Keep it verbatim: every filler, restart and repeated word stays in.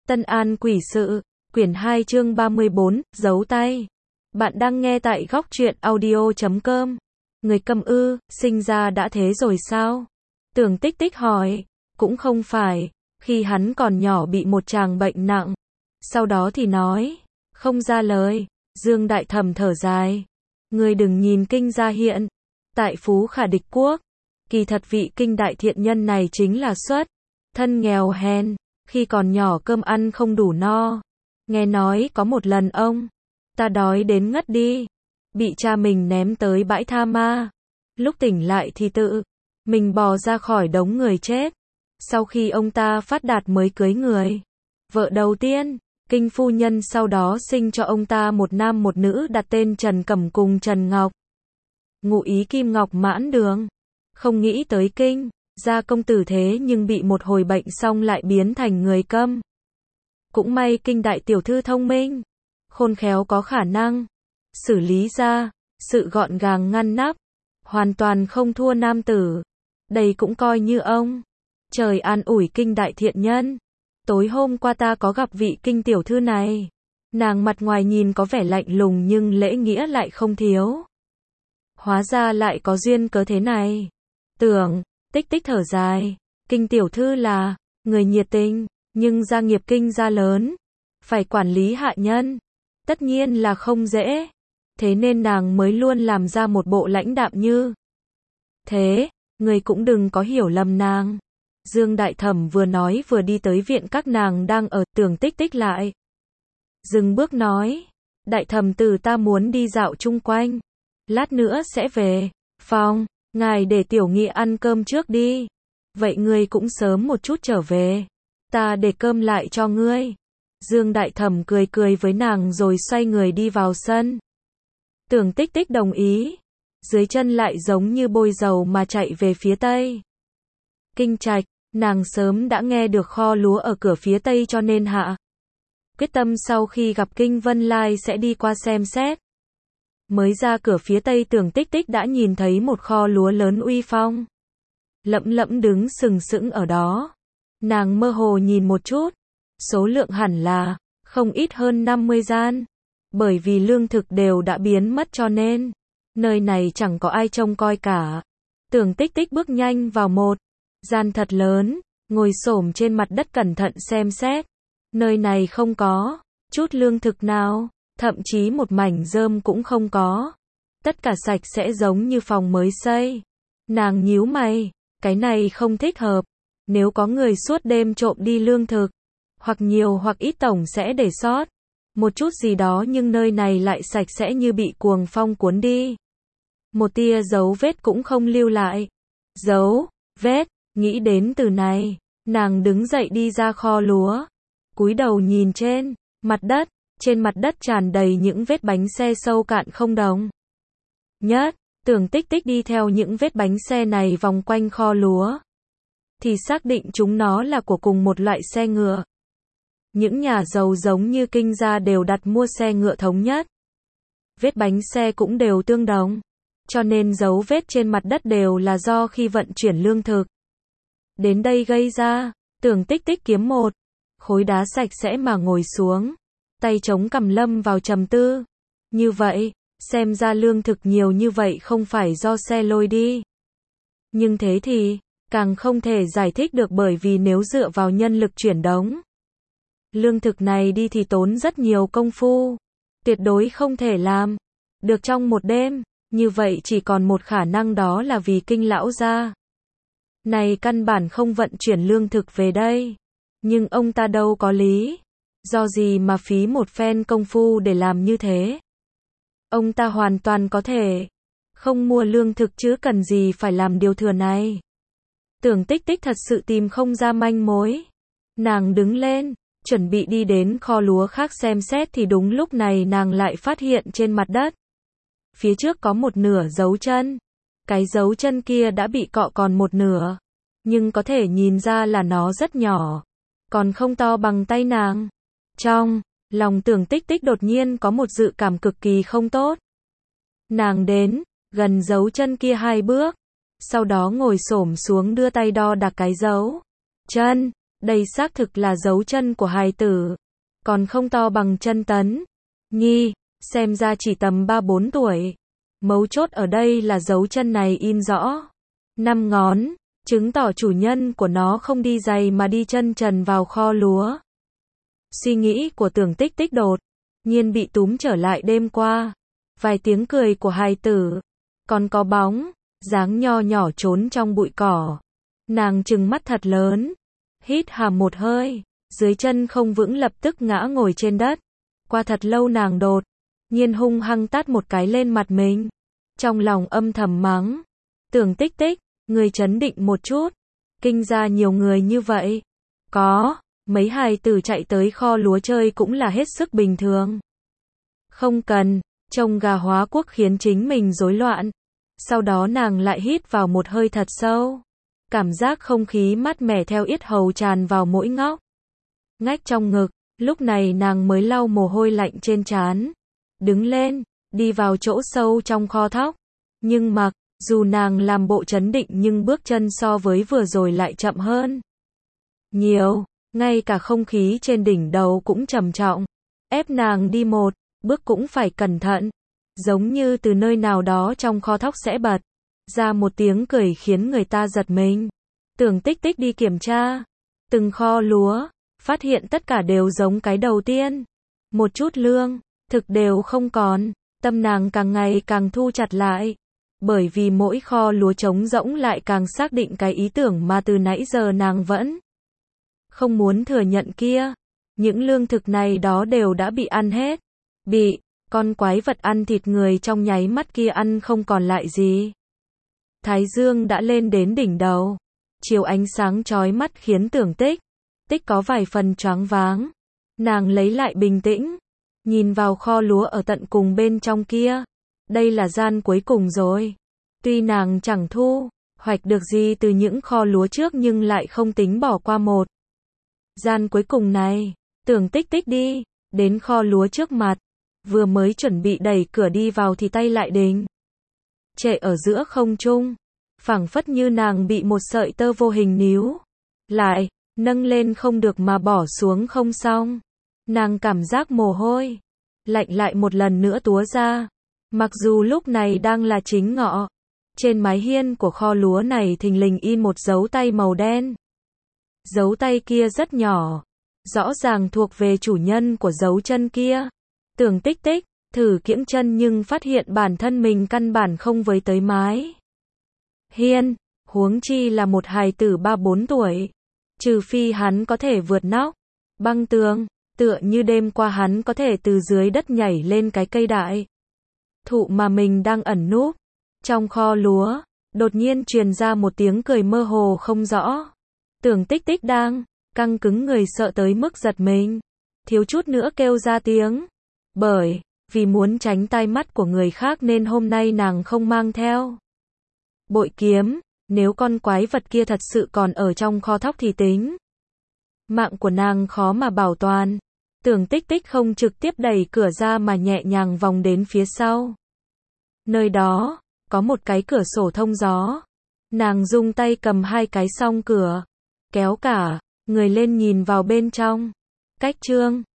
Tân An quỷ sự, quyển hai chương ba mươi bốn, giấu tay. Bạn đang nghe tại góc truyện audio chấm com. Người câm ư, sinh ra đã thế rồi sao? Tưởng Tích Tích hỏi. Cũng không phải, khi hắn còn nhỏ bị một chàng bệnh nặng. Sau đó thì nói, không ra lời. Dương Đại Thẩm thở dài. Ngươi đừng nhìn kinh gia hiện. Tại Phú Khả Địch Quốc. Kỳ thật vị kinh đại thiện nhân này chính là xuất thân nghèo hèn. Khi còn nhỏ cơm ăn không đủ no. Nghe nói có một lần ông ta đói đến ngất đi, bị cha mình ném tới bãi tha ma. Lúc tỉnh lại thì tự mình bò ra khỏi đống người chết. Sau khi ông ta phát đạt mới cưới người vợ đầu tiên, kinh phu nhân sau đó sinh cho ông ta một nam một nữ đặt tên Trần Cẩm cùng Trần Ngọc. Ngụ ý Kim Ngọc Mãn Đường. Không nghĩ tới kinh gia công tử thế nhưng bị một hồi bệnh xong lại biến thành người câm. Cũng may kinh đại tiểu thư thông minh, khôn khéo có khả năng xử lý ra sự gọn gàng ngăn nắp, hoàn toàn không thua nam tử. Đây cũng coi như ông trời an ủi kinh đại thiện nhân. Tối hôm qua ta có gặp vị kinh tiểu thư này. Nàng mặt ngoài nhìn có vẻ lạnh lùng nhưng lễ nghĩa lại không thiếu. Hóa ra lại có duyên cớ thế này. Tưởng Tích Tích thở dài. Kinh tiểu thư là người nhiệt tình, nhưng gia nghiệp kinh gia lớn, phải quản lý hạ nhân, tất nhiên là không dễ. Thế nên nàng mới luôn làm ra một bộ lãnh đạm như thế. Người cũng đừng có hiểu lầm nàng. Dương Đại Thẩm vừa nói vừa đi tới viện các nàng đang ở. Tưởng Tích Tích lại dừng bước nói, Đại Thẩm tử ta muốn đi dạo chung quanh, lát nữa sẽ về phòng. Ngài để tiểu nghị ăn cơm trước đi. Vậy ngươi cũng sớm một chút trở về, ta để cơm lại cho ngươi. Dương Đại Thẩm cười cười với nàng rồi xoay người đi vào sân. Tưởng Tích Tích đồng ý. Dưới chân lại giống như bôi dầu mà chạy về phía tây. Kinh trạch, nàng sớm đã nghe được kho lúa ở cửa phía tây cho nên hạ quyết tâm sau khi gặp Kinh Vân Lai sẽ đi qua xem xét. Mới ra cửa phía tây Tưởng Tích Tích đã nhìn thấy một kho lúa lớn uy phong lẫm lẫm đứng sừng sững ở đó. Nàng mơ hồ nhìn một chút, số lượng hẳn là không ít hơn năm mươi gian. Bởi vì lương thực đều đã biến mất cho nên nơi này chẳng có ai trông coi cả. Tưởng Tích Tích bước nhanh vào một gian thật lớn, ngồi xổm trên mặt đất cẩn thận xem xét. Nơi này không có chút lương thực nào, thậm chí một mảnh rơm cũng không có. Tất cả sạch sẽ giống như phòng mới xây. Nàng nhíu mày, cái này không thích hợp. Nếu có người suốt đêm trộm đi lương thực, hoặc nhiều hoặc ít tổng sẽ để sót một chút gì đó, nhưng nơi này lại sạch sẽ như bị cuồng phong cuốn đi. Một tia dấu vết cũng không lưu lại. Dấu vết, nghĩ đến từ này, nàng đứng dậy đi ra kho lúa, cúi đầu nhìn trên mặt đất. Trên mặt đất tràn đầy những vết bánh xe sâu cạn không đồng nhất. Tưởng Tích Tích đi theo những vết bánh xe này vòng quanh kho lúa, thì xác định chúng nó là của cùng một loại xe ngựa. Những nhà giàu giống như kinh gia đều đặt mua xe ngựa thống nhất. Vết bánh xe cũng đều tương đồng, cho nên dấu vết trên mặt đất đều là do khi vận chuyển lương thực đến đây gây ra. Tưởng Tích Tích kiếm một khối đá sạch sẽ mà ngồi xuống, tay chống cằm lâm vào trầm tư. Như vậy, xem ra lương thực nhiều như vậy không phải do xe lôi đi. Nhưng thế thì càng không thể giải thích được, bởi vì nếu dựa vào nhân lực chuyển đống lương thực này đi thì tốn rất nhiều công phu, tuyệt đối không thể làm được trong một đêm. Như vậy chỉ còn một khả năng, đó là vì kinh lão gia này căn bản không vận chuyển lương thực về đây. Nhưng ông ta đâu có lý do gì mà phí một phen công phu để làm như thế. Ông ta hoàn toàn có thể không mua lương thực chứ cần gì phải làm điều thừa này. Tưởng Tích Tích thật sự tìm không ra manh mối. Nàng đứng lên, chuẩn bị đi đến kho lúa khác xem xét thì đúng lúc này nàng lại phát hiện trên mặt đất phía trước có một nửa dấu chân. Cái dấu chân kia đã bị cọ còn một nửa, nhưng có thể nhìn ra là nó rất nhỏ, còn không to bằng tay nàng. Trong lòng Tưởng Tích Tích đột nhiên có một dự cảm cực kỳ không tốt. Nàng đến gần dấu chân kia hai bước, sau đó ngồi xổm xuống đưa tay đo đạc cái dấu chân. Đây xác thực là dấu chân của hài tử. Còn không to bằng chân Tấn Nhi, xem ra chỉ tầm ba bốn tuổi. Mấu chốt ở đây là dấu chân này in rõ năm ngón, chứng tỏ chủ nhân của nó không đi giày mà đi chân trần vào kho lúa. Suy nghĩ của Tưởng Tích Tích đột nhiên bị túm trở lại đêm qua. Vài tiếng cười của hài tử, còn có bóng dáng nho nhỏ trốn trong bụi cỏ. Nàng trừng mắt thật lớn, hít hà một hơi, dưới chân không vững lập tức ngã ngồi trên đất. Qua thật lâu nàng đột nhiên hung hăng tát một cái lên mặt mình. Trong lòng âm thầm mắng, Tưởng Tích Tích, người trấn định một chút, kinh ra nhiều người như vậy. Có, mấy hài tử chạy tới kho lúa chơi cũng là hết sức bình thường. Không cần, trông gà hóa quốc khiến chính mình rối loạn. Sau đó nàng lại hít vào một hơi thật sâu. Cảm giác không khí mát mẻ theo yết hầu tràn vào mỗi ngóc ngách trong ngực. Lúc này nàng mới lau mồ hôi lạnh trên trán. Đứng lên, đi vào chỗ sâu trong kho thóc. Nhưng mặc dù nàng làm bộ trấn định nhưng bước chân so với vừa rồi lại chậm hơn nhiều. Ngay cả không khí trên đỉnh đầu cũng trầm trọng. Ép nàng đi một bước cũng phải cẩn thận. Giống như từ nơi nào đó trong kho thóc sẽ bật ra một tiếng cười khiến người ta giật mình. Tưởng Tích Tích đi kiểm tra từng kho lúa, phát hiện tất cả đều giống cái đầu tiên. Một chút lương thực đều không còn. Tâm nàng càng ngày càng thu chặt lại. Bởi vì mỗi kho lúa trống rỗng lại càng xác định cái ý tưởng mà từ nãy giờ nàng vẫn không muốn thừa nhận kia. Những lương thực này đó đều đã bị ăn hết. Bị con quái vật ăn thịt người trong nháy mắt kia ăn không còn lại gì. Thái dương đã lên đến đỉnh đầu. Chiều ánh sáng chói mắt khiến Tưởng Tích Tích có vài phần choáng váng. Nàng lấy lại bình tĩnh, nhìn vào kho lúa ở tận cùng bên trong kia. Đây là gian cuối cùng rồi. Tuy nàng chẳng thu hoạch được gì từ những kho lúa trước nhưng lại không tính bỏ qua một gian cuối cùng này. Tưởng Tích Tích đi đến kho lúa trước mặt, vừa mới chuẩn bị đẩy cửa đi vào thì tay lại đình trệ ở giữa không trung, phảng phất như nàng bị một sợi tơ vô hình níu lại, nâng lên không được mà bỏ xuống không xong. Nàng cảm giác mồ hôi lạnh lại một lần nữa túa ra. Mặc dù lúc này đang là chính ngọ, trên mái hiên của kho lúa này thình lình in một dấu tay màu đen. Dấu tay kia rất nhỏ, rõ ràng thuộc về chủ nhân của dấu chân kia. Tưởng Tích Tích thử kiễng chân nhưng phát hiện bản thân mình căn bản không với tới mái hiên, huống chi là một hài tử ba bốn tuổi. Trừ phi hắn có thể vượt nóc băng tường, tựa như đêm qua hắn có thể từ dưới đất nhảy lên cái cây đại thụ mà mình đang ẩn núp. Trong kho lúa, đột nhiên truyền ra một tiếng cười mơ hồ không rõ. Tưởng Tích Tích đang căng cứng người sợ tới mức giật mình, thiếu chút nữa kêu ra tiếng. Bởi vì muốn tránh tai mắt của người khác nên hôm nay nàng không mang theo bội kiếm. Nếu con quái vật kia thật sự còn ở trong kho thóc thì tính mạng của nàng khó mà bảo toàn. Tưởng Tích Tích không trực tiếp đẩy cửa ra mà nhẹ nhàng vòng đến phía sau. Nơi đó có một cái cửa sổ thông gió. Nàng dùng tay cầm hai cái song cửa, kéo cả người lên nhìn vào bên trong. Cách chương